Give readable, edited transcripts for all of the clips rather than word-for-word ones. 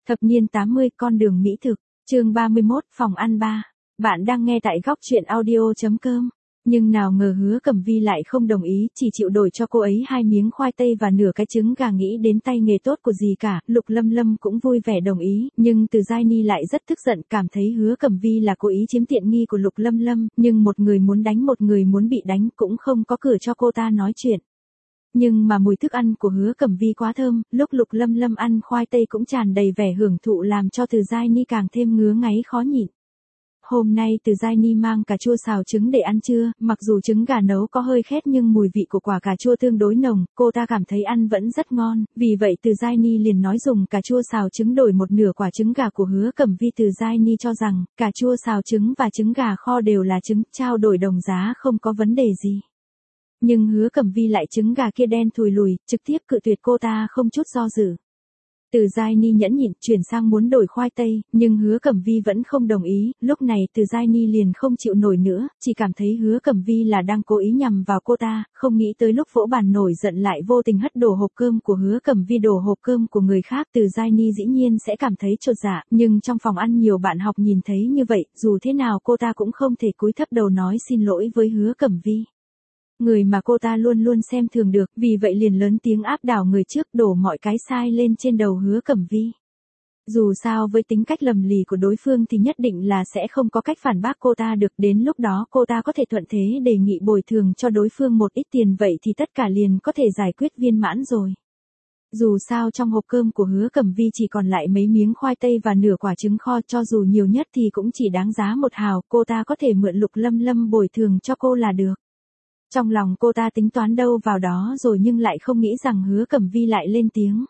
Thập niên 80 con đường mỹ thực, chương 31 phòng ăn 3. Bạn đang nghe tại góc truyện audio.com. Nhưng nào ngờ Hứa Cẩm Vi lại không đồng ý, chỉ chịu đổi cho cô ấy 2 miếng khoai tây và nửa cái trứng gà, nghĩ đến tay nghề tốt của dì cả. Lục Lâm Lâm cũng vui vẻ đồng ý, nhưng Từ Giai Ni lại rất tức giận, cảm thấy Hứa Cẩm Vi là cố ý chiếm tiện nghi của Lục Lâm Lâm, nhưng một người muốn đánh một người muốn bị đánh cũng không có cửa cho cô ta nói chuyện. Nhưng mà mùi thức ăn của Hứa Cẩm Vi quá thơm, lúc Lục Lâm Lâm ăn khoai tây cũng tràn đầy vẻ hưởng thụ, làm cho Từ Giai Ni càng thêm ngứa ngáy khó nhịn. Hôm nay Từ Giai Ni mang cà chua xào trứng để ăn trưa, mặc dù trứng gà nấu có hơi khét nhưng mùi vị của quả cà chua tương đối nồng, cô ta cảm thấy ăn vẫn rất ngon, vì vậy Từ Giai Ni liền nói dùng cà chua xào trứng đổi một nửa quả trứng gà của Hứa Cẩm Vi. Từ Giai Ni cho rằng, cà chua xào trứng và trứng gà kho đều là trứng, trao đổi đồng giá không có vấn đề gì. Nhưng Hứa Cẩm Vi lại trứng gà kia đen thùi lùi, trực tiếp cự tuyệt cô ta không chút do dự. Từ Giai Ni nhẫn nhịn chuyển sang muốn đổi khoai tây, nhưng Hứa Cẩm Vi vẫn không đồng ý. Lúc này Từ Giai Ni liền không chịu nổi nữa, chỉ cảm thấy Hứa Cẩm Vi là đang cố ý nhằm vào cô ta, không nghĩ tới lúc vỗ bàn nổi giận lại vô tình hất đổ hộp cơm của Hứa Cẩm Vi đổ hộp cơm của người khác. Từ Giai Ni dĩ nhiên sẽ cảm thấy chột dạ, nhưng trong phòng ăn nhiều bạn học nhìn thấy như vậy, dù thế nào cô ta cũng không thể cúi thấp đầu nói xin lỗi với Hứa Cẩm Vi. Người mà cô ta luôn luôn xem thường được, vì vậy liền lớn tiếng áp đảo người trước, đổ mọi cái sai lên trên đầu Hứa Cẩm Vi. Dù sao với tính cách lầm lì của đối phương thì nhất định là sẽ không có cách phản bác cô ta được, đến lúc đó cô ta có thể thuận thế đề nghị bồi thường cho đối phương một ít tiền, vậy thì tất cả liền có thể giải quyết viên mãn rồi. Dù sao trong hộp cơm của Hứa Cẩm Vi chỉ còn lại mấy miếng khoai tây và nửa quả trứng kho, cho dù nhiều nhất thì cũng chỉ đáng giá 1 hào, cô ta có thể mượn Lục Lâm Lâm bồi thường cho cô là được. Trong lòng cô ta tính toán đâu vào đó rồi, nhưng lại không nghĩ rằng Hứa Cẩm Vi lại lên tiếng.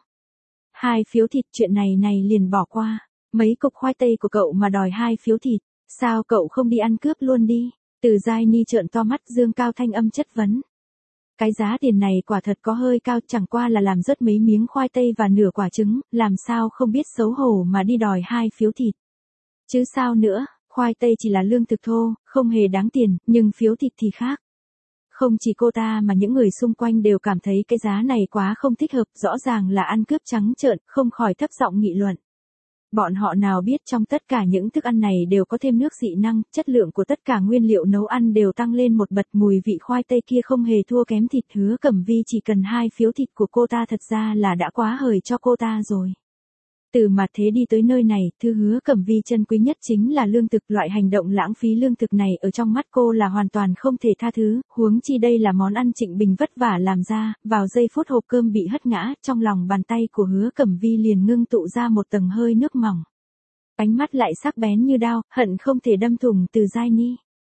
2 phiếu thịt, chuyện này liền bỏ qua. Mấy cục khoai tây của cậu mà đòi 2 phiếu thịt, sao cậu không đi ăn cướp luôn đi? Từ Giai Ni trợn to mắt, dương cao thanh âm chất vấn. Cái giá tiền này quả thật có hơi cao, chẳng qua là làm rớt mấy miếng khoai tây và nửa quả trứng, làm sao không biết xấu hổ mà đi đòi 2 phiếu thịt. Chứ sao nữa, khoai tây chỉ là lương thực thô, không hề đáng tiền, nhưng phiếu thịt thì khác. Không chỉ cô ta mà những người xung quanh đều cảm thấy cái giá này quá không thích hợp, rõ ràng là ăn cướp trắng trợn, không khỏi thấp giọng nghị luận. Bọn họ nào biết trong tất cả những thức ăn này đều có thêm nước dị năng, chất lượng của tất cả nguyên liệu nấu ăn đều tăng lên một bậc, mùi vị khoai tây kia không hề thua kém thịt. Hứa Cẩm Vi chỉ cần 2 phiếu thịt của cô ta thật ra là đã quá hời cho cô ta rồi. Từ mặt thế đi tới nơi này, thứ Hứa Cẩm Vi chân quý nhất chính là lương thực, loại hành động lãng phí lương thực này ở trong mắt cô là hoàn toàn không thể tha thứ, huống chi đây là món ăn Trịnh Bình vất vả làm ra. Vào giây phút hộp cơm bị hất ngã, trong lòng bàn tay của Hứa Cẩm Vi liền ngưng tụ ra một tầng hơi nước mỏng. Ánh mắt lại sắc bén như đao, hận không thể đâm thủng Từ Giai Ni.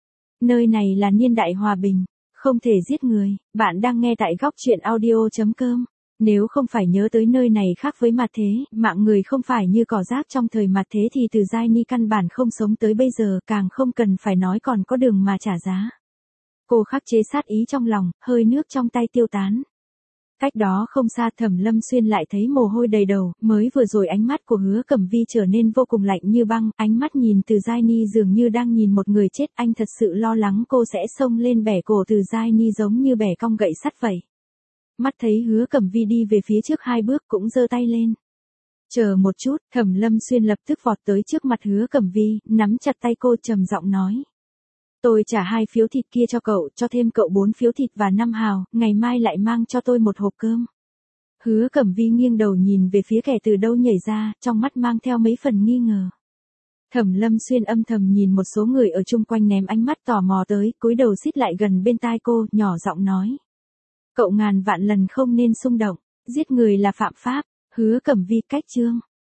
Nơi này là niên đại hòa bình, không thể giết người. Bạn đang nghe tại góc truyện audio.com. Nếu không phải nhớ tới nơi này khác với mặt thế, mạng người không phải như cỏ rác trong thời mặt thế thì Từ Giai Ni căn bản không sống tới bây giờ, càng không cần phải nói còn có đường mà trả giá. Cô khắc chế sát ý trong lòng, hơi nước trong tay tiêu tán. Cách đó không xa, Thẩm Lâm Xuyên lại thấy mồ hôi đầy đầu, mới vừa rồi ánh mắt của Hứa Cẩm Vi trở nên vô cùng lạnh như băng, ánh mắt nhìn Từ Giai Ni dường như đang nhìn một người chết, anh thật sự lo lắng cô sẽ xông lên bẻ cổ Từ Giai Ni giống như bẻ cong gậy sắt vậy. Mắt thấy Hứa Cẩm Vi đi về phía trước 2 bước cũng giơ tay lên. Chờ một chút, Thẩm Lâm Xuyên lập tức vọt tới trước mặt Hứa Cẩm Vi, nắm chặt tay cô trầm giọng nói. Tôi trả 2 phiếu thịt kia cho cậu, cho thêm cậu 4 phiếu thịt và 5 hào, ngày mai lại mang cho tôi 1 hộp cơm. Hứa Cẩm Vi nghiêng đầu nhìn về phía kẻ từ đâu nhảy ra, trong mắt mang theo mấy phần nghi ngờ. Thẩm Lâm Xuyên âm thầm nhìn một số người ở chung quanh, ném ánh mắt tò mò tới, cúi đầu xít lại gần bên tai cô, nhỏ giọng nói. Cậu ngàn vạn lần không nên xung động, giết người là phạm pháp. Hứa Cẩm Vi cách chương.